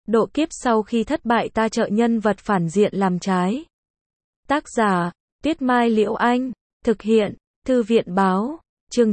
Độ kiếp sau khi thất bại ta trợ nhân vật phản diện làm trái. Tác giả, Tuyết Mai Liễu Anh. Thực hiện, Thư viện Báo. Chương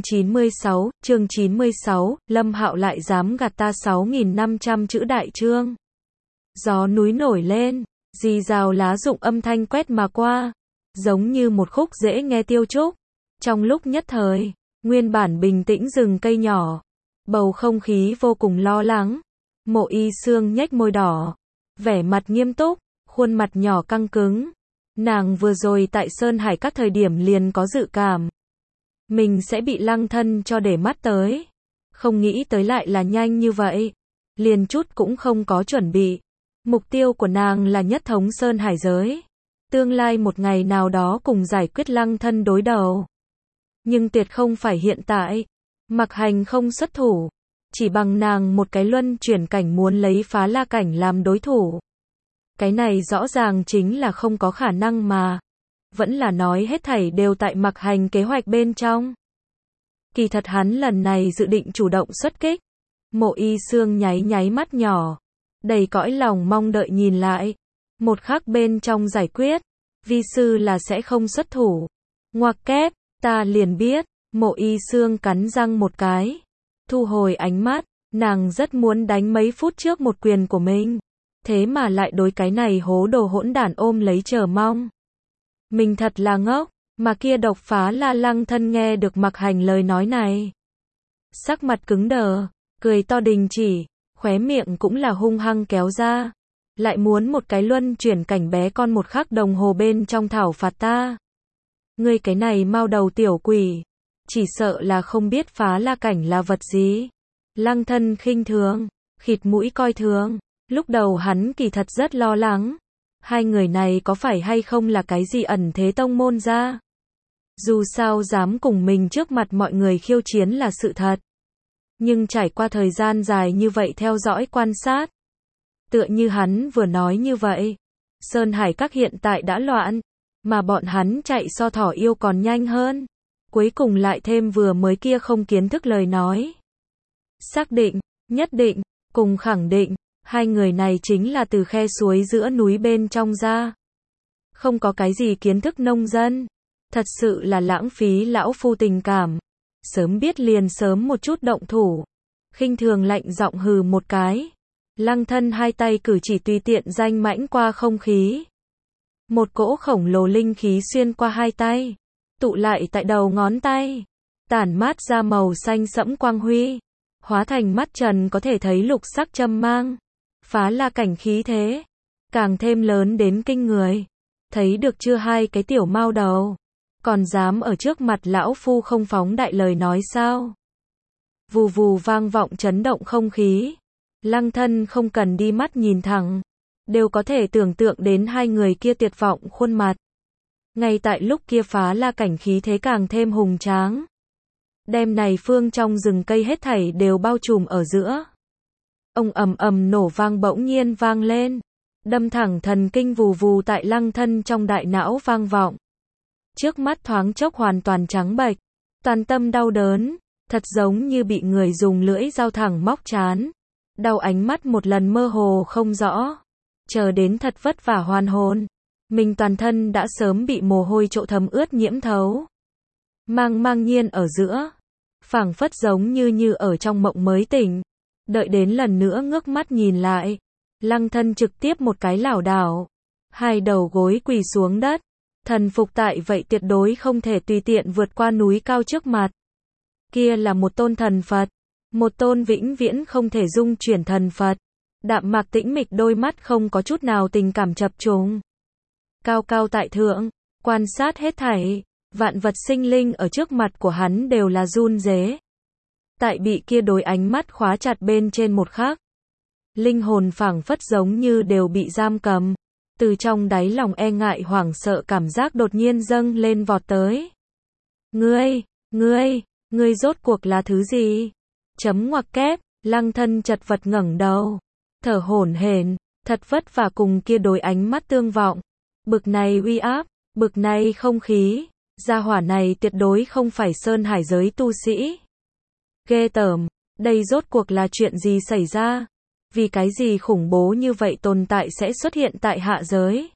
96, Lâm Hạo lại dám gạt ta 6.500 chữ đại chương. Gió núi nổi lên, rì rào lá rụng âm thanh quét mà qua, giống như một khúc dễ nghe tiêu trúc. Trong lúc nhất thời, nguyên bản bình tĩnh rừng cây nhỏ, bầu không khí vô cùng lo lắng. Mộ Y Sương nhếch môi đỏ, vẻ mặt nghiêm túc, khuôn mặt nhỏ căng cứng. Nàng vừa rồi tại Sơn Hải các thời điểm liền có dự cảm mình sẽ bị Lăng Thân cho để mắt tới. Không nghĩ tới lại là nhanh như vậy, liền chút cũng không có chuẩn bị. Mục tiêu của nàng là nhất thống Sơn Hải giới, tương lai một ngày nào đó cùng giải quyết Lăng Thân đối đầu. Nhưng tuyệt không phải hiện tại. Mặc Hành không xuất thủ, chỉ bằng nàng một cái luân chuyển cảnh muốn lấy Phá La cảnh làm đối thủ. Cái này rõ ràng chính là không có khả năng mà. Vẫn là nói hết thảy đều tại Mặc Hành kế hoạch bên trong. Kỳ thật hắn lần này dự định chủ động xuất kích. Mộ Y Sương nháy nháy mắt nhỏ, đầy cõi lòng mong đợi nhìn lại. Một khắc bên trong giải quyết, vi sư là sẽ không xuất thủ. Ngoặc kép, ta liền biết. Mộ Y Sương cắn răng một cái, thu hồi ánh mắt. Nàng rất muốn đánh mấy phút trước một quyền của mình, thế mà lại đối cái này hố đồ hỗn đản ôm lấy chờ mong. Mình thật là ngốc. Mà kia độc Phá La Lăng Thân nghe được Mặc Hành lời nói này, sắc mặt cứng đờ, cười to đình chỉ, khóe miệng cũng là hung hăng kéo ra. Lại muốn một cái luân chuyển cảnh bé con một khắc đồng hồ bên trong thảo phạt ta. Ngươi cái này mau đầu tiểu quỷ, chỉ sợ là không biết Phá La cảnh là vật gì. Lăng Thân khinh thường, khịt mũi coi thường. Lúc đầu hắn kỳ thật rất lo lắng, hai người này có phải hay không là cái gì ẩn thế tông môn ra. Dù sao dám cùng mình trước mặt mọi người khiêu chiến là sự thật. Nhưng trải qua thời gian dài như vậy theo dõi quan sát, tựa như hắn vừa nói như vậy, Sơn Hải các hiện tại đã loạn, mà bọn hắn chạy so thỏ yêu còn nhanh hơn. Cuối cùng lại thêm vừa mới kia không kiến thức lời nói. Xác định, nhất định, cùng khẳng định, hai người này chính là từ khe suối giữa núi bên trong ra. Không có cái gì kiến thức nông dân. Thật sự là lãng phí lão phu tình cảm. Sớm biết liền sớm một chút động thủ. Khinh thường lạnh giọng hừ một cái. Lăng Thân hai tay cử chỉ tùy tiện danh mãnh qua không khí. Một cỗ khổng lồ linh khí xuyên qua hai tay, tụ lại tại đầu ngón tay, tản mát ra màu xanh sẫm quang huy, hóa thành mắt trần có thể thấy lục sắc châm mang. Phá La cảnh khí thế càng thêm lớn đến kinh người. Thấy được chưa hai cái tiểu mao đầu, còn dám ở trước mặt lão phu không phóng đại lời nói sao? Vù vù vang vọng chấn động không khí. Lăng Thân không cần đi mắt nhìn thẳng, đều có thể tưởng tượng đến hai người kia tuyệt vọng khuôn mặt. Ngay tại lúc kia Phá La cảnh khí thế càng thêm hùng tráng, đem này phương trong rừng cây hết thảy đều bao trùm ở giữa. Ông ầm ầm nổ vang bỗng nhiên vang lên, đâm thẳng thần kinh vù vù tại Lăng Thân trong đại não vang vọng. Trước mắt thoáng chốc hoàn toàn trắng bệch, toàn tâm đau đớn, thật giống như bị người dùng lưỡi dao thẳng móc trán. Đau ánh mắt một lần mơ hồ không rõ, chờ đến thật vất vả hoàn hồn, mình toàn thân đã sớm bị mồ hôi trộn thấm ướt nhiễm thấu. Mang nhiên ở giữa, phảng phất giống như ở trong mộng mới tỉnh. Đợi đến lần nữa ngước mắt nhìn lại, Lăng Thân trực tiếp một cái lảo đảo, hai đầu gối quỳ xuống đất, thần phục tại vậy tuyệt đối không thể tùy tiện vượt qua núi cao trước mặt. Kia là một tôn thần Phật, một tôn vĩnh viễn không thể dung chuyển thần Phật. Đạm mạc tĩnh mịch đôi mắt không có chút nào tình cảm chập trùng. Cao cao tại thượng, quan sát hết thảy, vạn vật sinh linh ở trước mặt của hắn đều là run rế. Tại bị kia đối ánh mắt khóa chặt bên trên một khắc, linh hồn phảng phất giống như đều bị giam cầm. Từ trong đáy lòng e ngại hoảng sợ cảm giác đột nhiên dâng lên vọt tới. Ngươi rốt cuộc là thứ gì? Chấm ngoặc kép, Lăng Thân chật vật ngẩng đầu, thở hổn hển, thật vất vả cùng kia đối ánh mắt tương vọng. Bực này uy áp, bực này không khí, gia hỏa này tuyệt đối không phải Sơn Hải giới tu sĩ. Ghê tởm, đây rốt cuộc là chuyện gì xảy ra? Vì cái gì khủng bố như vậy tồn tại sẽ xuất hiện tại hạ giới?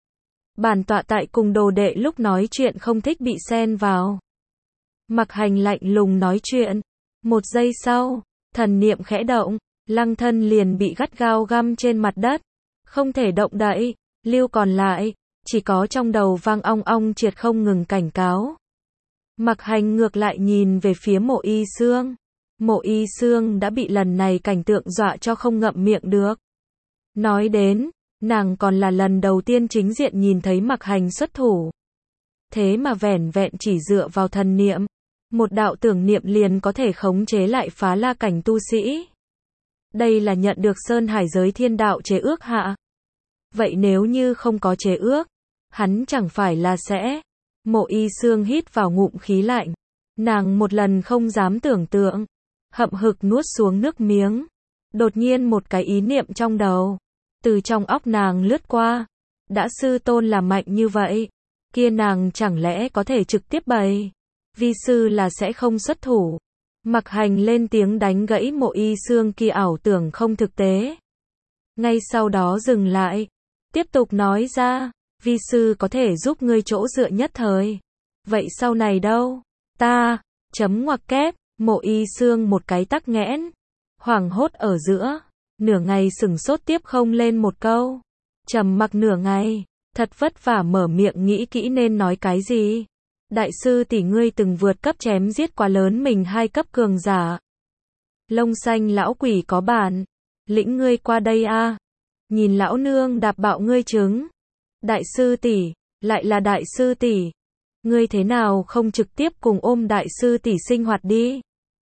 Bản tọa tại cùng đồ đệ lúc nói chuyện không thích bị xen vào. Mặc Hành lạnh lùng nói chuyện. Một giây sau, thần niệm khẽ động, Lăng Thân liền bị gắt gao găm trên mặt đất. Không thể động đậy, lưu còn lại, chỉ có trong đầu vang ong ong triệt không ngừng cảnh cáo. Mặc Hành ngược lại nhìn về phía Mộ Y Xương. Mộ Y Xương đã bị lần này cảnh tượng dọa cho không ngậm miệng được. Nói đến, nàng còn là lần đầu tiên chính diện nhìn thấy Mặc Hành xuất thủ. Thế mà vẻn vẹn chỉ dựa vào thần niệm, một đạo tưởng niệm liền có thể khống chế lại phá la cảnh tu sĩ. Đây là nhận được Sơn Hải giới thiên đạo chế ước hạ. Vậy nếu như không có chế ước, hắn chẳng phải là sẽ. Mộ Y Xương hít vào ngụm khí lạnh. Nàng một lần không dám tưởng tượng. Hậm hực nuốt xuống nước miếng. Đột nhiên một cái ý niệm trong đầu. Từ trong óc nàng lướt qua. Đã sư tôn là mạnh như vậy. Kia nàng chẳng lẽ có thể trực tiếp bày. Vi sư là sẽ không xuất thủ. Mặc Hành lên tiếng đánh gãy Mộ Y Xương kia ảo tưởng không thực tế. Ngay sau đó dừng lại. Tiếp tục nói ra. Vi sư có thể giúp ngươi chỗ dựa nhất thời. Vậy sau này đâu? Ta, chấm ngoặc kép, Mộ Y Xương một cái tắc nghẽn. Hoảng hốt ở giữa. Nửa ngày sửng sốt tiếp không lên một câu. Trầm mặc nửa ngày. Thật vất vả mở miệng nghĩ kỹ nên nói cái gì. Đại sư tỷ ngươi từng vượt cấp chém giết quá lớn mình 2 cấp cường giả. Lông xanh lão quỷ có bản. Lĩnh ngươi qua đây a. Nhìn lão nương đạp bạo ngươi trứng. Đại sư tỷ, lại là đại sư tỷ. Ngươi thế nào không trực tiếp cùng ôm đại sư tỷ sinh hoạt đi.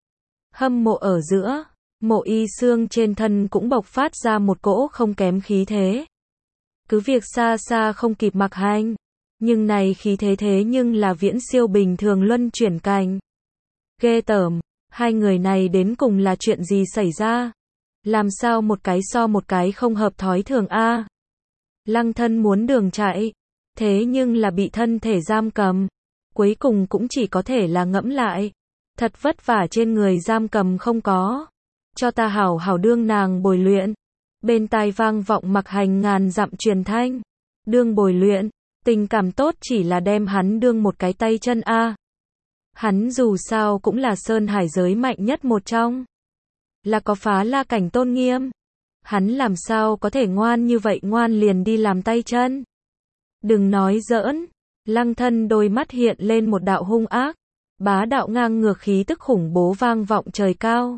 Hâm mộ ở giữa, Mộ Y Xương trên thân cũng bộc phát ra một cỗ không kém khí thế. Cứ việc xa xa không kịp Mặc Hành, nhưng này khí thế thế nhưng là viễn siêu bình thường luân chuyển cảnh. Ghê tởm, hai người này đến cùng là chuyện gì xảy ra? Làm sao một cái so một cái không hợp thói thường a? Lăng Thân muốn đường chạy, thế nhưng là bị thân thể giam cầm. Cuối cùng cũng chỉ có thể là ngẫm lại. Thật vất vả trên người giam cầm không có. Cho ta hảo hảo đương nàng bồi luyện. Bên tai vang vọng Mặc Hành ngàn dặm truyền thanh. Đương bồi luyện, tình cảm tốt chỉ là đem hắn đương một cái tay chân a. Hắn dù sao cũng là Sơn Hải giới mạnh nhất một trong. Là có phá la cảnh tôn nghiêm. Hắn làm sao có thể ngoan như vậy ngoan liền đi làm tay chân. Đừng nói giỡn. Lăng Thân đôi mắt hiện lên một đạo hung ác. Bá đạo ngang ngược khí tức khủng bố vang vọng trời cao.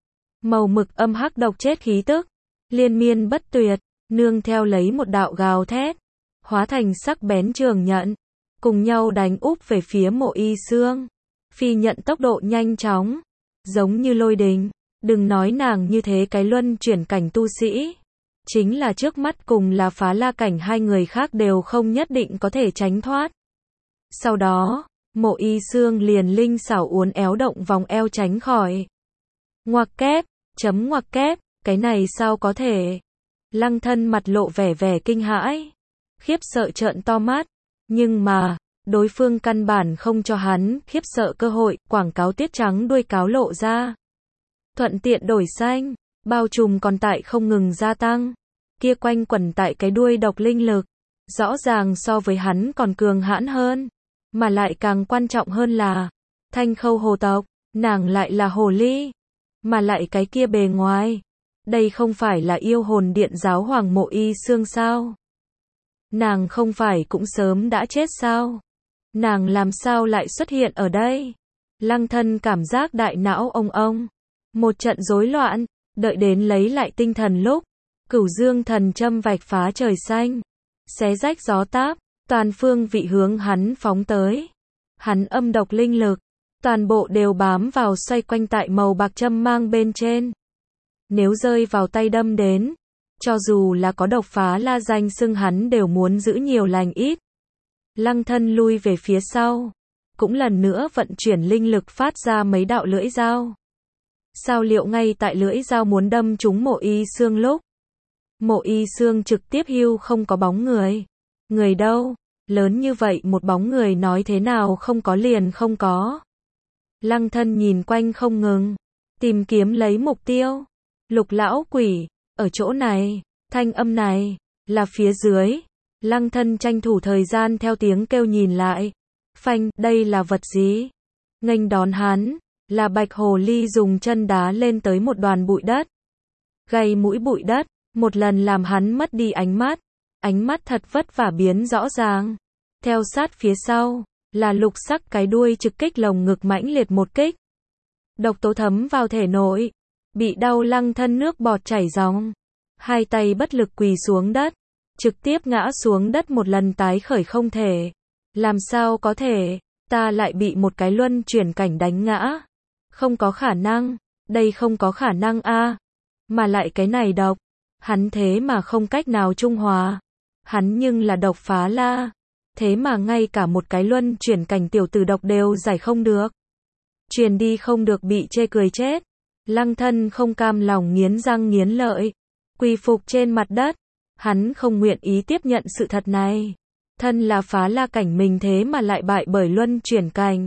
Màu mực âm hắc độc chết khí tức. Liên miên bất tuyệt. Nương theo lấy một đạo gào thét. Hóa thành sắc bén trường nhận. Cùng nhau đánh úp về phía Mộ Y Xương. Phi nhận tốc độ nhanh chóng. Giống như lôi đình. Đừng nói nàng như thế cái luân chuyển cảnh tu sĩ. Chính là trước mắt cùng là phá la cảnh hai người khác đều không nhất định có thể tránh thoát. Sau đó, Mộ Y Xương liền linh xảo uốn éo động vòng eo tránh khỏi. Ngoặc kép, chấm ngoặc kép, cái này sao có thể? Lăng Thân mặt lộ vẻ kinh hãi. Khiếp sợ trợn to mắt. Nhưng mà, đối phương căn bản không cho hắn khiếp sợ cơ hội, quảng cáo tiết trắng đuôi cáo lộ ra. Thuận tiện đổi xanh, bao trùm còn tại không ngừng gia tăng. Kia quanh quẩn tại cái đuôi độc linh lực. Rõ ràng so với hắn còn cường hãn hơn. Mà lại càng quan trọng hơn là, Thanh Khâu hồ tộc, nàng lại là hồ ly. Mà lại cái kia bề ngoài. Đây không phải là yêu hồn điện giáo hoàng Mộ Y Xương sao? Nàng không phải cũng sớm đã chết sao? Nàng làm sao lại xuất hiện ở đây? Lăng Thân cảm giác đại não ông. Một trận rối loạn, đợi đến lấy lại tinh thần lúc. Cửu Dương thần châm vạch phá trời xanh. Xé rách gió táp, toàn phương vị hướng hắn phóng tới. Hắn âm độc linh lực, toàn bộ đều bám vào xoay quanh tại màu bạc châm mang bên trên. Nếu rơi vào tay đâm đến, cho dù là có độc phá la danh xưng hắn đều muốn giữ nhiều lành ít. Lăng Thân lui về phía sau, cũng lần nữa vận chuyển linh lực phát ra mấy đạo lưỡi dao. Sao liệu ngay tại lưỡi dao muốn đâm trúng Mộ Y Xương lúc. Mộ Y Xương trực tiếp hưu không có bóng người. Người đâu? Lớn như vậy một bóng người nói thế nào không có liền không có. Lăng Thân nhìn quanh không ngừng, tìm kiếm lấy mục tiêu. Lục lão quỷ, ở chỗ này, thanh âm này, là phía dưới. Lăng Thân tranh thủ thời gian theo tiếng kêu nhìn lại. Phanh, đây là vật gì? Nghênh đón hắn, là bạch hồ ly dùng chân đá lên tới một đoàn bụi đất. Gây mũi bụi đất, một lần làm hắn mất đi ánh mắt thật vất vả biến rõ ràng. Theo sát phía sau, là lục sắc cái đuôi trực kích lồng ngực mãnh liệt một kích. Độc tố thấm vào thể nội, bị đau Lăng Thân nước bọt chảy ròng. Hai tay bất lực quỳ xuống đất, trực tiếp ngã xuống đất một lần tái khởi không thể. Làm sao có thể, ta lại bị một cái luân chuyển cảnh đánh ngã. Không có khả năng, đây không có khả năng a. Mà lại cái này độc, hắn thế mà không cách nào trung hòa. Hắn nhưng là độc phá la, thế mà ngay cả một cái luân chuyển cảnh tiểu tử độc đều giải không được. Truyền đi không được bị chê cười chết. Lăng Thân không cam lòng nghiến răng nghiến lợi, quỳ phục trên mặt đất. Hắn không nguyện ý tiếp nhận sự thật này. Thân là phá la cảnh mình thế mà lại bại bởi luân chuyển cảnh.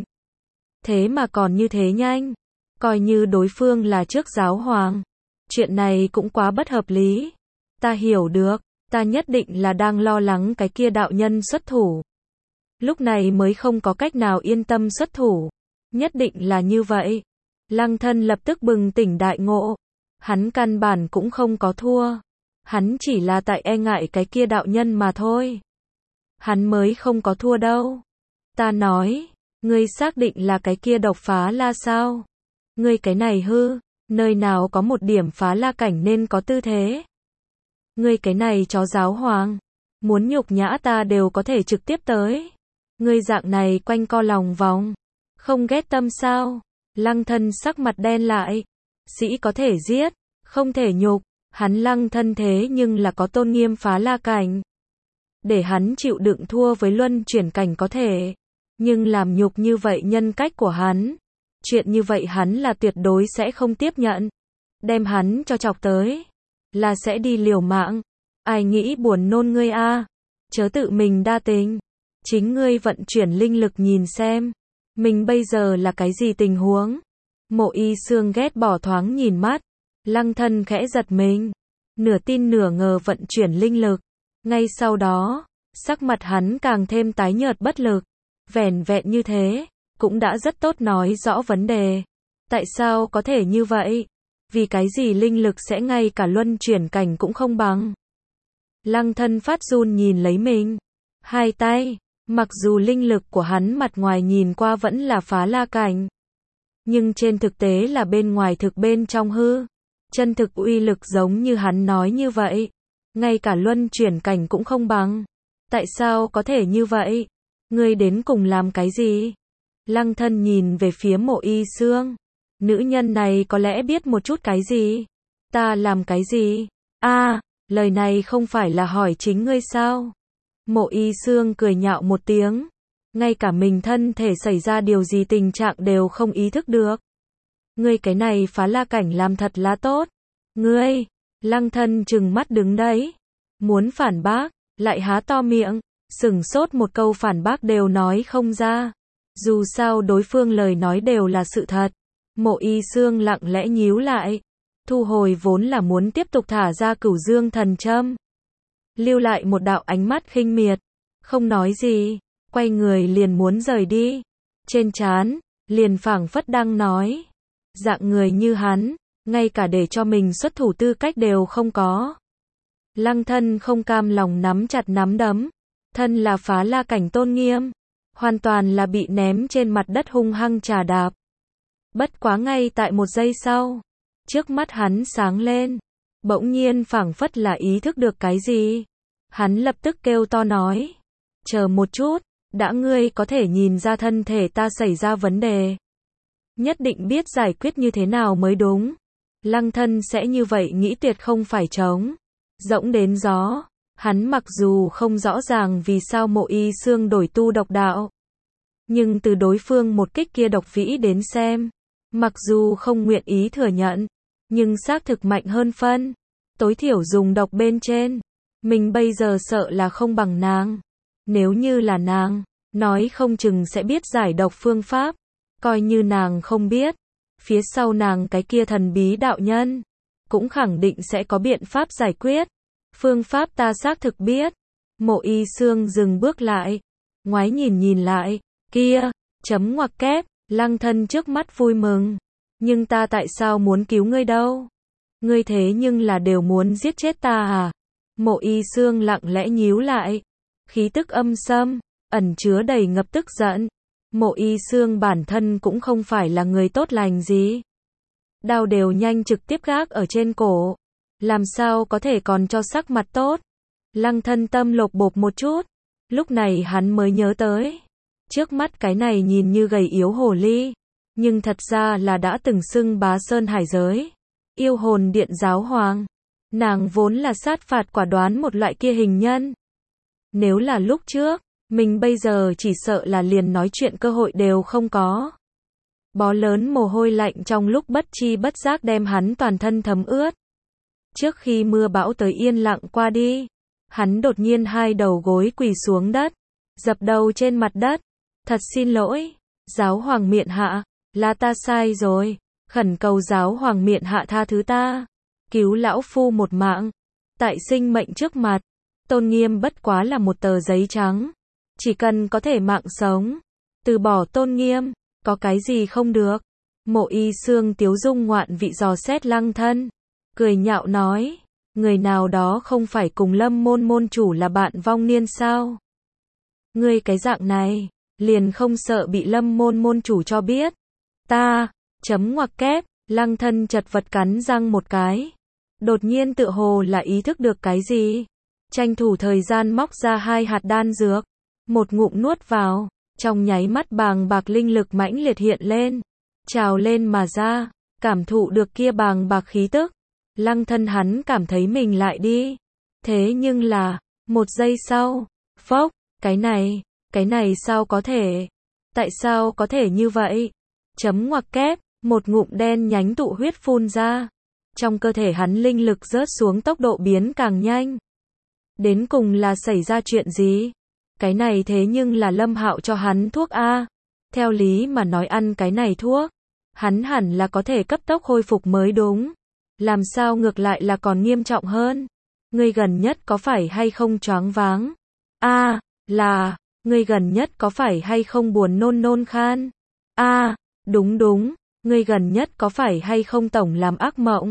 Thế mà còn như thế nhanh. Coi như đối phương là trước giáo hoàng. Chuyện này cũng quá bất hợp lý. Ta hiểu được, ta nhất định là đang lo lắng cái kia đạo nhân xuất thủ. Lúc này mới không có cách nào yên tâm xuất thủ. Nhất định là như vậy. Lăng Thân lập tức bừng tỉnh đại ngộ. Hắn căn bản cũng không có thua. Hắn chỉ là tại e ngại cái kia đạo nhân mà thôi. Hắn mới không có thua đâu. Ta nói, ngươi xác định là cái kia độc phá la sao? Ngươi cái này hư, nơi nào có một điểm phá la cảnh nên có tư thế? Ngươi cái này chó giáo hoàng, muốn nhục nhã ta đều có thể trực tiếp tới. Ngươi dạng này quanh co lòng vòng, không ghét tâm sao? Lăng Thân sắc mặt đen lại. Sĩ có thể giết, không thể nhục. Hắn Lăng Thân thế nhưng là có tôn nghiêm phá la cảnh. Để hắn chịu đựng thua với luân chuyển cảnh có thể. Nhưng làm nhục như vậy nhân cách của hắn. Chuyện như vậy hắn là tuyệt đối sẽ không tiếp nhận. Đem hắn cho chọc tới. Là sẽ đi liều mạng. Ai nghĩ buồn nôn ngươi a? Chớ tự mình đa tình. Chính ngươi vận chuyển linh lực nhìn xem. Mình bây giờ là cái gì tình huống? Mộ Y Xương ghét bỏ thoáng nhìn mắt. Lăng Thân khẽ giật mình. Nửa tin nửa ngờ vận chuyển linh lực. Ngay sau đó, sắc mặt hắn càng thêm tái nhợt bất lực. Vẻn vẹn như thế, cũng đã rất tốt nói rõ vấn đề. Tại sao có thể như vậy? Vì cái gì linh lực sẽ ngay cả luân chuyển cảnh cũng không bằng? Lăng Thân phát run nhìn lấy mình. Hai tay, mặc dù linh lực của hắn mặt ngoài nhìn qua vẫn là phá la cảnh. Nhưng trên thực tế là bên ngoài thực bên trong hư. Chân thực uy lực giống như hắn nói như vậy. Ngay cả luân chuyển cảnh cũng không bằng. Tại sao có thể như vậy? Ngươi đến cùng làm cái gì? Lăng Thân nhìn về phía Mộ Y Xương. Nữ nhân này có lẽ biết một chút cái gì? Ta làm cái gì? Lời này không phải là hỏi chính ngươi sao? Mộ Y Xương cười nhạo một tiếng. Ngay cả mình thân thể xảy ra điều gì tình trạng đều không ý thức được. Ngươi cái này phá la cảnh làm thật là tốt. Ngươi, Lăng Thân trừng mắt đứng đấy. Muốn phản bác, lại há to miệng. Sửng sốt một câu phản bác đều nói không ra. Dù sao đối phương lời nói đều là sự thật. Mộ Y Xương lặng lẽ nhíu lại. Thu hồi vốn là muốn tiếp tục thả ra Cửu Dương thần châm. Lưu lại một đạo ánh mắt khinh miệt. Không nói gì. Quay người liền muốn rời đi. Trên trán, liền phảng phất đang nói. Dạng người như hắn, ngay cả để cho mình xuất thủ tư cách đều không có. Lăng Thân không cam lòng nắm chặt nắm đấm. Thân là phá la cảnh tôn nghiêm. Hoàn toàn là bị ném trên mặt đất hung hăng trà đạp. Bất quá ngay tại một giây sau. Trước mắt hắn sáng lên. Bỗng nhiên phảng phất là ý thức được cái gì. Hắn lập tức kêu to nói. Chờ một chút, đã ngươi có thể nhìn ra thân thể ta xảy ra vấn đề. Nhất định biết giải quyết như thế nào mới đúng. Lăng Thân sẽ như vậy nghĩ tuyệt không phải trống rỗng đến gió. Hắn mặc dù không rõ ràng vì sao Mộ Y Xương đổi tu độc đạo. Nhưng từ đối phương một kích kia độc vĩ đến xem. Mặc dù không nguyện ý thừa nhận. Nhưng xác thực mạnh hơn phân. Tối thiểu dùng độc bên trên. Mình bây giờ sợ là không bằng nàng. Nếu như là nàng, nói không chừng sẽ biết giải độc phương pháp. Coi như nàng không biết. Phía sau nàng cái kia thần bí đạo nhân. cũng khẳng định sẽ có biện pháp giải quyết. Phương pháp ta xác thực biết. Mộ Y Xương dừng bước lại, ngoái nhìn lại, kia, chấm ngoặc kép, Lăng Thân trước mắt vui mừng. Nhưng ta tại sao muốn cứu ngươi đâu? Ngươi thế nhưng là đều muốn giết chết ta à? Mộ Y Xương lặng lẽ nhíu lại, khí tức âm sâm, ẩn chứa đầy ngập tức giận. Mộ Y Xương bản thân cũng không phải là người tốt lành gì. Đao đều nhanh trực tiếp gác ở trên cổ, làm sao có thể còn cho sắc mặt tốt. Lăng Thân tâm lột bột một chút, lúc này hắn mới nhớ tới. Trước mắt cái này nhìn như gầy yếu hồ ly, nhưng thật ra là đã từng xưng bá sơn hải giới. Yêu hồn điện giáo hoàng. Nàng vốn là sát phạt quả đoán một loại kia hình nhân. Nếu là lúc trước, mình bây giờ chỉ sợ là liền nói chuyện cơ hội đều không có. Bó lớn mồ hôi lạnh trong lúc bất chi bất giác đem hắn toàn thân thấm ướt. Trước khi mưa bão tới yên lặng qua đi, hắn đột nhiên hai đầu gối quỳ xuống đất, dập đầu trên mặt đất. Thật xin lỗi, giáo hoàng miện hạ, là ta sai rồi, khẩn cầu giáo hoàng miện hạ tha thứ ta, cứu lão phu một mạng. Tại sinh mệnh trước mặt, tôn nghiêm bất quá là một tờ giấy trắng, chỉ cần có thể mạng sống, từ bỏ tôn nghiêm, có cái gì không được. Mộ Y Xương tiếu dung ngoạn vị dò xét Lăng Thân, cười nhạo nói, người nào đó không phải cùng Lâm môn môn chủ là bạn vong niên sao? Ngươi cái dạng này, liền không sợ bị Lâm môn môn chủ cho biết. Ta, chấm ngoặc kép, Lăng Thân chật vật cắn răng một cái. Đột nhiên tựa hồ là ý thức được cái gì. Tranh thủ thời gian móc ra 2 hạt đan dược. Một ngụm nuốt vào, trong nháy mắt bàng bạc linh lực mãnh liệt hiện lên. Trào lên mà ra, cảm thụ được kia bàng bạc khí tức. Lăng Thân hắn cảm thấy mình lại đi. Thế nhưng là, một giây sau, phốc, cái này sao có thể? Tại sao có thể như vậy? Chấm ngoặc kép, một ngụm đen nhánh tụ huyết phun ra. Trong cơ thể hắn linh lực rớt xuống tốc độ biến càng nhanh. Đến cùng là xảy ra chuyện gì? Cái này thế nhưng là Lâm Hạo cho hắn thuốc A. Theo lý mà nói ăn cái này thuốc, hắn hẳn là có thể cấp tốc hồi phục mới đúng. Làm sao ngược lại là còn nghiêm trọng hơn? Ngươi gần nhất có phải hay không choáng váng? A, là, ngươi gần nhất có phải hay không buồn nôn khan? A, đúng, ngươi gần nhất có phải hay không tổng làm ác mộng?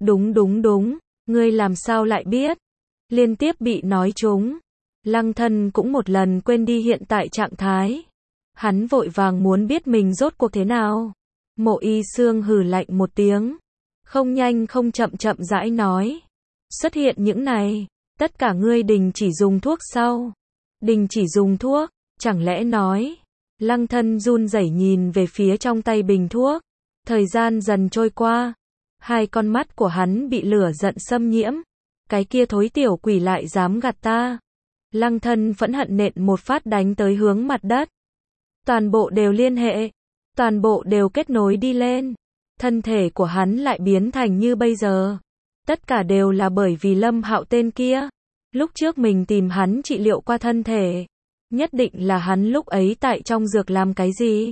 Đúng, ngươi làm sao lại biết? Liên tiếp bị nói trúng. Lăng Thân cũng một lần quên đi hiện tại trạng thái. Hắn vội vàng muốn biết mình rốt cuộc thế nào. Mộ Y Xương hừ lạnh một tiếng. Không nhanh không chậm rãi nói. Xuất hiện những này, tất cả ngươi đình chỉ dùng thuốc sau. Đình chỉ dùng thuốc, chẳng lẽ nói. Lăng Thân run rẩy nhìn về phía trong tay bình thuốc. Thời gian dần trôi qua. Hai con mắt của hắn bị lửa giận xâm nhiễm. Cái kia thối tiểu quỷ lại dám gạt ta. Lăng Thân phẫn hận nện một phát đánh tới hướng mặt đất. Toàn bộ đều liên hệ. Toàn bộ đều kết nối đi lên. Thân thể của hắn lại biến thành như bây giờ. Tất cả đều là bởi vì Lâm Hạo tên kia. Lúc trước mình tìm hắn trị liệu qua thân thể. Nhất định là hắn lúc ấy tại trong dược làm cái gì.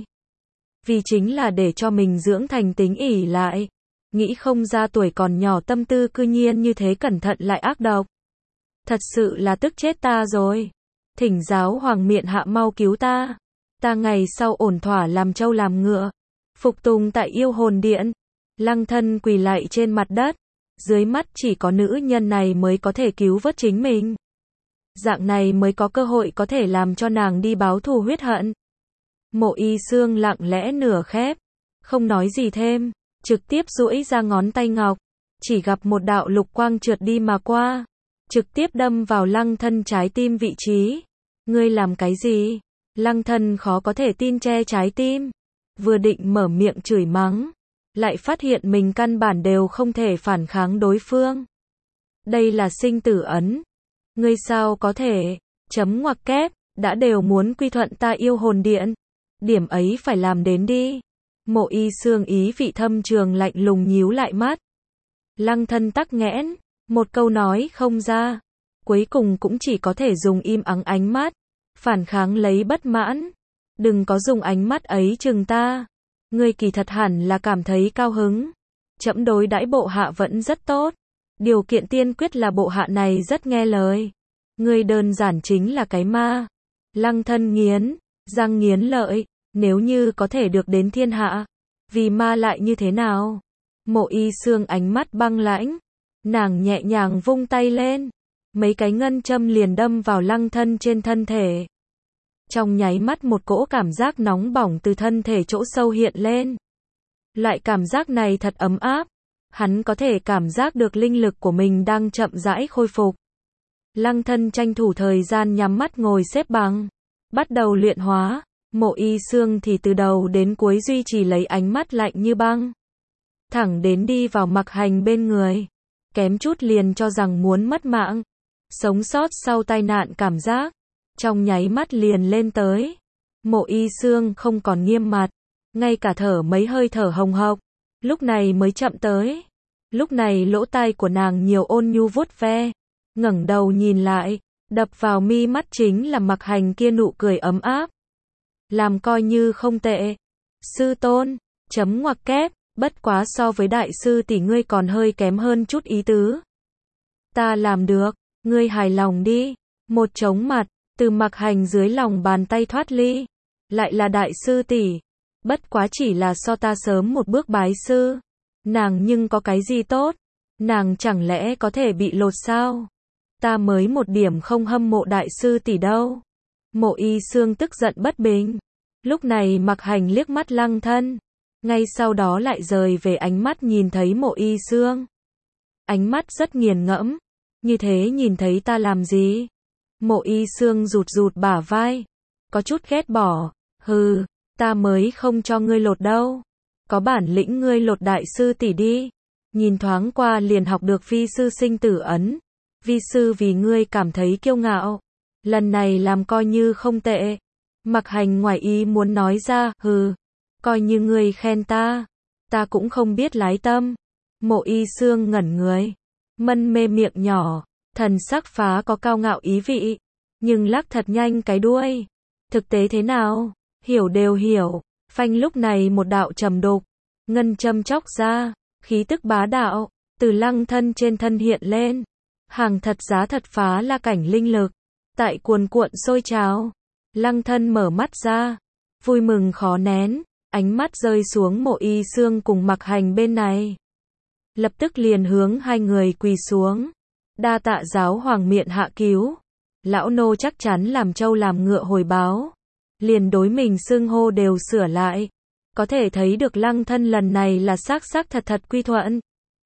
Vì chính là để cho mình dưỡng thành tính ỷ lại. Nghĩ không ra tuổi còn nhỏ tâm tư cư nhiên như thế cẩn thận lại ác độc. Thật sự là tức chết ta rồi. Thỉnh giáo hoàng miện hạ mau cứu ta. Ta ngày sau ổn thỏa làm trâu làm ngựa. Phục tùng tại yêu hồn điện. Lăng Thân quỳ lại trên mặt đất. Dưới mắt chỉ có nữ nhân này mới có thể cứu vớt chính mình. Dạng này mới có cơ hội có thể làm cho nàng đi báo thù huyết hận. Mộ Y Xương lặng lẽ nửa khép. Không nói gì thêm. Trực tiếp duỗi ra ngón tay ngọc. Chỉ gặp một đạo lục quang trượt đi mà qua. Trực tiếp đâm vào Lăng Thân trái tim vị trí. Ngươi làm cái gì? Lăng Thân khó có thể tin che trái tim. Vừa định mở miệng chửi mắng. Lại phát hiện mình căn bản đều không thể phản kháng đối phương. Đây là sinh tử ấn. Ngươi sao có thể? Chấm ngoặc kép. Đã đều muốn quy thuận ta yêu hồn điện. Điểm ấy phải làm đến đi. Mộ Y Xương ý vị thâm trường lạnh lùng nhíu lại mắt. Lăng Thân tắc nghẽn. Một câu nói không ra. Cuối cùng cũng chỉ có thể dùng im ắng ánh mắt. Phản kháng lấy bất mãn. Đừng có dùng ánh mắt ấy chừng ta. Ngươi kỳ thật hẳn là cảm thấy cao hứng. Trẫm đối đãi bộ hạ vẫn rất tốt. Điều kiện tiên quyết là bộ hạ này rất nghe lời. Ngươi đơn giản chính là cái ma. Lăng Thân nghiến răng nghiến lợi, nếu như có thể được đến thiên hạ, vì ma lại như thế nào? Mộ Y Xương ánh mắt băng lãnh, nàng nhẹ nhàng vung tay lên, mấy cái ngân châm liền đâm vào Lăng Thân trên thân thể. Trong nháy mắt một cỗ cảm giác nóng bỏng từ thân thể chỗ sâu hiện lên. Loại cảm giác này thật ấm áp, hắn có thể cảm giác được linh lực của mình đang chậm rãi khôi phục. Lăng Thân tranh thủ thời gian nhắm mắt ngồi xếp bằng, bắt đầu luyện hóa. Mộ Y Xương thì từ đầu đến cuối duy trì lấy ánh mắt lạnh như băng, thẳng đến đi vào Mặc Hành bên người, kém chút liền cho rằng muốn mất mạng. Sống sót sau tai nạn cảm giác, trong nháy mắt liền lên tới. Mộ Y Xương không còn nghiêm mặt, ngay cả thở mấy hơi thở hồng hộc, lúc này mới chậm tới. Lúc này lỗ tai của nàng nhiều ôn nhu vuốt ve, ngẩng đầu nhìn lại, đập vào mi mắt chính là Mặc Hành kia nụ cười ấm áp. Làm coi như không tệ. Sư tôn, chấm ngoặc kép, bất quá so với đại sư tỷ ngươi còn hơi kém hơn chút ý tứ. Ta làm được, ngươi hài lòng đi. Một trống mặt, từ Mặc Hành dưới lòng bàn tay thoát ly. Lại là đại sư tỷ, bất quá chỉ là so ta sớm một bước bái sư. Nàng nhưng có cái gì tốt? Nàng chẳng lẽ có thể bị lột sao? Ta mới một điểm không hâm mộ đại sư tỷ đâu. Mộ Y Xương tức giận bất bình. Lúc này Mặc Hành liếc mắt Lăng Thân, ngay sau đó lại rời về ánh mắt nhìn thấy Mộ Y Xương. Ánh mắt rất nghiền ngẫm. Như thế nhìn thấy ta làm gì? Mộ Y Xương rụt rụt bả vai, có chút ghét bỏ. Hừ, ta mới không cho ngươi lột đâu. Có bản lĩnh ngươi lột đại sư tỷ đi. Nhìn thoáng qua liền học được vi sư sinh tử ấn. Vi sư vì ngươi cảm thấy kiêu ngạo. Lần này làm coi như không tệ. Mặc Hành ngoài ý muốn nói ra, hừ, coi như ngươi khen ta cũng không biết lái tâm. Mộ Y Xương ngẩn người, mân mê miệng nhỏ, thần sắc phá có cao ngạo ý vị, nhưng lắc thật nhanh cái đuôi. Thực tế thế nào? Hiểu đều hiểu. Phanh lúc này một đạo trầm đục, ngân châm chóc ra, khí tức bá đạo, từ Lăng Thân trên thân hiện lên. Hàng thật giá thật phá la cảnh linh lực, tại cuồn cuộn sôi trào. Lăng Thân mở mắt ra, vui mừng khó nén, ánh mắt rơi xuống Mộ Y Xương cùng Mặc Hành bên này. Lập tức liền hướng hai người quỳ xuống. Đa tạ giáo hoàng miện hạ cứu. Lão nô chắc chắn làm trâu làm ngựa hồi báo. Liền đối mình xưng hô đều sửa lại. Có thể thấy được Lăng Thân lần này là xác thật thật quy thuận.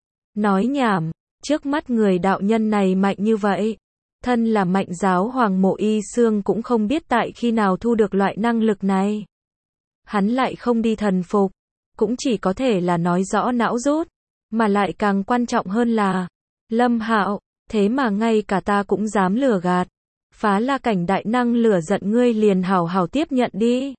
Nói nhảm, trước mắt người đạo nhân này mạnh như vậy. Thân là mạnh giáo hoàng Mộ Y Xương cũng không biết tại khi nào thu được loại năng lực này. Hắn lại không đi thần phục, cũng chỉ có thể là nói rõ não rút, mà lại càng quan trọng hơn là, Lâm Hạo, thế mà ngay cả ta cũng dám lừa gạt. Phá la cảnh đại năng lửa giận ngươi liền hảo hảo tiếp nhận đi.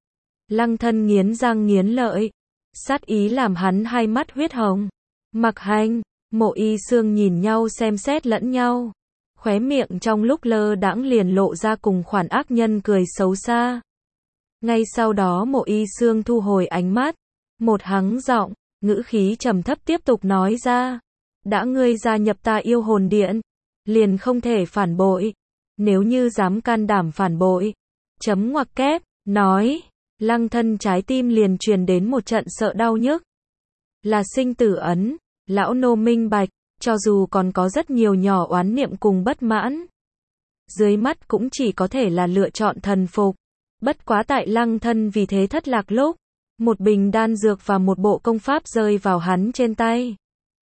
Lăng Thân nghiến răng nghiến lợi, sát ý làm hắn hai mắt huyết hồng. Mặc Hành, Mộ Y Xương nhìn nhau xem xét lẫn nhau. Khóe miệng trong lúc lơ đãng liền lộ ra cùng khoản ác nhân cười xấu xa. Ngay sau đó Mộ Y Xương thu hồi ánh mắt, một hắng giọng, ngữ khí trầm thấp tiếp tục nói ra. Đã ngươi gia nhập ta yêu hồn điện, liền không thể phản bội. Nếu như dám can đảm phản bội, chấm ngoặc kép, nói. Lăng Thân trái tim liền truyền đến một trận sợ đau nhức. Là sinh tử ấn, lão nô minh bạch. Cho dù còn có rất nhiều nhỏ oán niệm cùng bất mãn, dưới mắt cũng chỉ có thể là lựa chọn thần phục. Bất quá tại Lăng Thân vì thế thất lạc lúc, một bình đan dược và một bộ công pháp rơi vào hắn trên tay.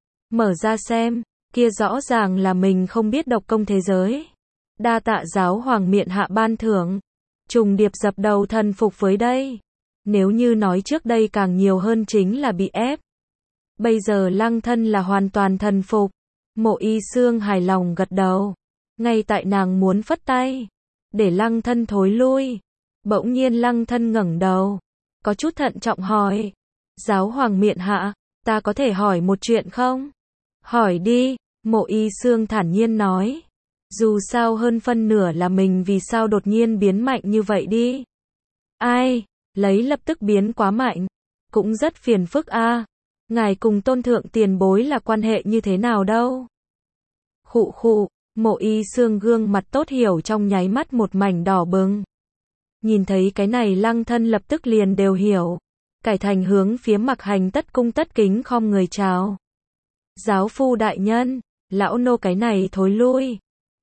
Mở ra xem, kia rõ ràng là mình không biết độc công thế giới. Đa tạ giáo hoàng miện hạ ban thưởng. Trùng điệp dập đầu thần phục với đây. Nếu như nói trước đây càng nhiều hơn chính là bị ép. Bây giờ Lăng Thân là hoàn toàn thần phục. Mộ Y Xương hài lòng gật đầu. Ngay tại nàng muốn phất tay, để Lăng Thân thối lui. Bỗng nhiên Lăng Thân ngẩng đầu, có chút thận trọng hỏi. Giáo hoàng miện hạ, ta có thể hỏi một chuyện không? Hỏi đi, Mộ Y Xương thản nhiên nói. Dù sao hơn phân nửa là mình vì sao đột nhiên biến mạnh như vậy đi. Ai, lấy lập tức biến quá mạnh, cũng rất phiền phức a. ngài cùng Tôn thượng tiền bối là quan hệ như thế nào đâu? Khụ khụ, Mộ Y Xương gương mặt tốt hiểu trong nháy mắt một mảnh đỏ bừng. Nhìn thấy cái này Lăng Thân lập tức liền đều hiểu, cải thành hướng phía Mặc Hành tất cung tất kính khom người chào. Giáo phu đại nhân, lão nô cái này thối lui.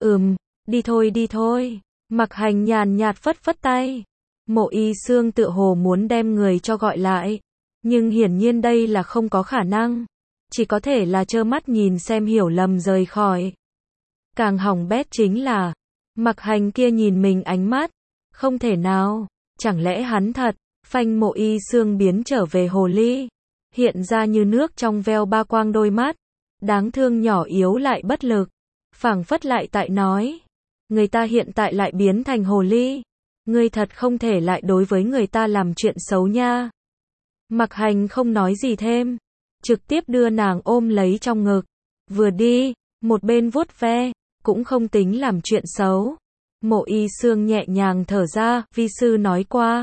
Đi thôi. Mặc Hành nhàn nhạt phất phất tay. Mộ Y Xương tựa hồ muốn đem người cho gọi lại, nhưng hiển nhiên đây là không có khả năng, chỉ có thể là trơ mắt nhìn xem hiểu lầm rời khỏi. Càng hỏng bét chính là, Mặc Hành kia nhìn mình ánh mắt, không thể nào, chẳng lẽ hắn thật, phanh. Mộ Y Xương biến trở về hồ ly, hiện ra như nước trong veo ba quang đôi mắt, đáng thương nhỏ yếu lại bất lực, phảng phất lại tại nói, người ta hiện tại lại biến thành hồ ly, ngươi thật không thể lại đối với người ta làm chuyện xấu nha. Mặc Hành không nói gì thêm, trực tiếp đưa nàng ôm lấy trong ngực, vừa đi, một bên vuốt ve, cũng không tính làm chuyện xấu. Mộ Y Xương nhẹ nhàng thở ra, vi sư nói qua,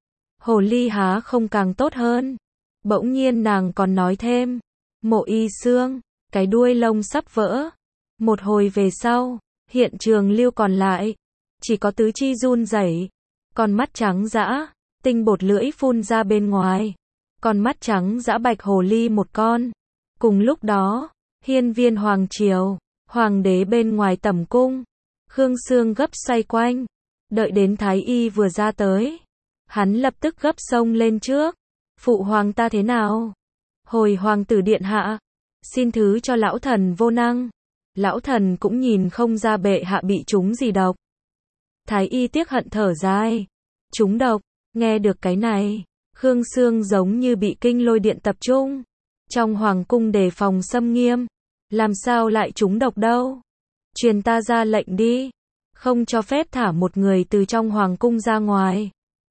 hồ ly há không càng tốt hơn. Bỗng nhiên nàng còn nói thêm, Mộ Y Xương, cái đuôi lông sắp vỡ. Một hồi về sau, hiện trường lưu còn lại, chỉ có tứ chi run rẩy, con mắt trắng dã, tinh bột lưỡi phun ra bên ngoài, con mắt trắng dã bạch hồ ly một con. Cùng lúc đó, hiên viên hoàng triều, hoàng đế bên ngoài tẩm cung, Khương Sương gấp xoay quanh, đợi đến Thái Y vừa ra tới, hắn lập tức gấp xông lên trước. Phụ hoàng ta thế nào? Hồi hoàng tử điện hạ, xin thứ cho lão thần vô năng. Lão thần cũng nhìn không ra bệ hạ bị trúng gì độc. Thái Y tiếc hận thở dài, trúng độc. Nghe được cái này, Khương Sương giống như bị kinh lôi điện tập trung. Trong hoàng cung đề phòng xâm nghiêm, làm sao lại trúng độc đâu? Truyền ta ra lệnh đi, không cho phép thả một người từ trong hoàng cung ra ngoài.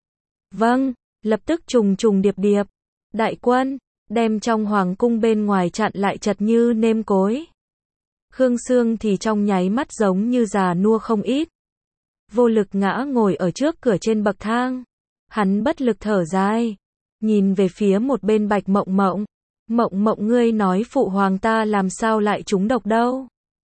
Vâng, lập tức trùng trùng điệp điệp, đại quân, đem trong hoàng cung bên ngoài chặn lại chật như nêm cối. Khương Sương thì trong nháy mắt giống như già nua không ít. Vô lực ngã ngồi ở trước cửa trên bậc thang. Hắn bất lực thở dài, nhìn về phía một bên Bạch Mộng Mộng. Mộng Mộng, ngươi nói phụ hoàng ta làm sao lại trúng độc đâu?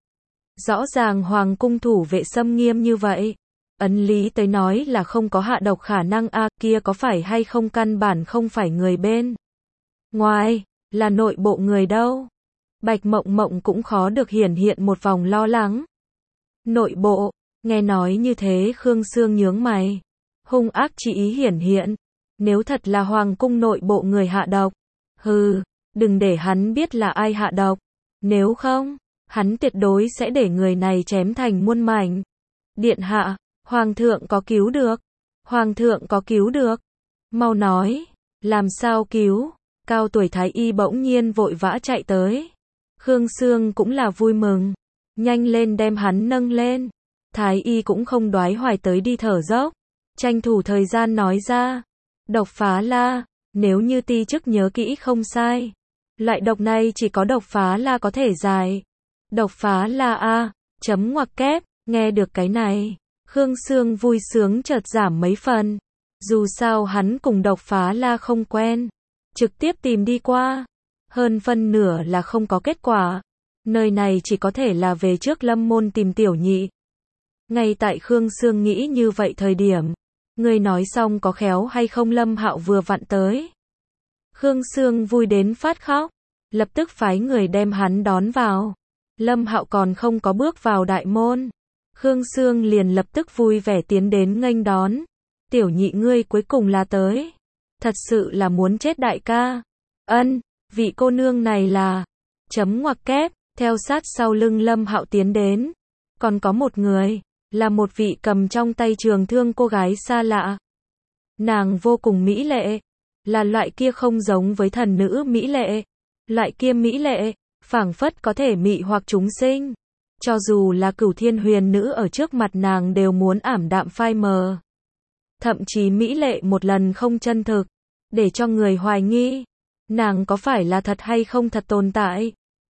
Rõ ràng hoàng cung thủ vệ xâm nghiêm như vậy, ấn lý tới nói là không có hạ độc khả năng a, kia có phải hay không căn bản không phải người bên ngoài, là nội bộ người đâu? Bạch Mộng Mộng cũng khó được hiện một vòng lo lắng. Nội bộ, nghe nói như thế Khương Sương nhướng mày, hung ác chỉ ý hiện, nếu thật là hoàng cung nội bộ người hạ độc, đừng để hắn biết là ai hạ độc, nếu không, hắn tuyệt đối sẽ để người này chém thành muôn mảnh. Điện hạ, hoàng thượng có cứu được, hoàng thượng có cứu được, mau nói, làm sao cứu? Cao tuổi Thái Y bỗng nhiên vội vã chạy tới. Khương Sương cũng là vui mừng, nhanh lên đem hắn nâng lên. Thái Y cũng không đoái hoài tới đi thở dốc, tranh thủ thời gian nói ra, độc phá la, nếu như ti chức nhớ kỹ không sai, loại độc này chỉ có độc phá la có thể giải. Độc phá la a, chấm ngoặc kép, nghe được cái này, Khương Sương vui sướng chợt giảm mấy phần, dù sao hắn cùng độc phá la không quen, trực tiếp tìm đi qua, hơn phân nửa là không có kết quả, nơi này chỉ có thể là về trước Lâm môn tìm tiểu nhị. Ngay tại Khương Sương nghĩ như vậy thời điểm, người nói xong có khéo hay không Lâm Hạo vừa vặn tới. Khương Sương vui đến phát khóc, lập tức phái người đem hắn đón vào. Lâm Hạo còn không có bước vào đại môn, Khương Sương liền lập tức vui vẻ tiến đến nghênh đón. Tiểu nhị, ngươi cuối cùng là tới, thật sự là muốn chết đại ca. Ân, vị cô nương này là, chấm ngoặc kép, theo sát sau lưng Lâm Hạo tiến đến. Còn có một người, là một vị cầm trong tay trường thương cô gái xa lạ. Nàng vô cùng mỹ lệ, là loại kia không giống với thần nữ mỹ lệ, loại kia mỹ lệ, phảng phất có thể mị hoặc chúng sinh. Cho dù là Cửu Thiên Huyền nữ ở trước mặt nàng đều muốn ảm đạm phai mờ. Thậm chí mỹ lệ một lần không chân thực, để cho người hoài nghi, nàng có phải là thật hay không thật tồn tại.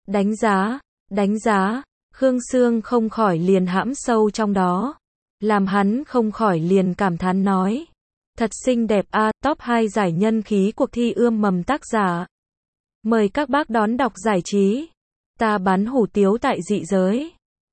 Đánh giá, Khương Sương không khỏi liền hãm sâu trong đó, làm hắn không khỏi liền cảm thán nói, thật xinh đẹp a. Top 2 giải nhân khí cuộc thi ươm mầm tác giả. Mời các bác đón đọc giải trí. Ta bán hủ tiếu tại dị giới.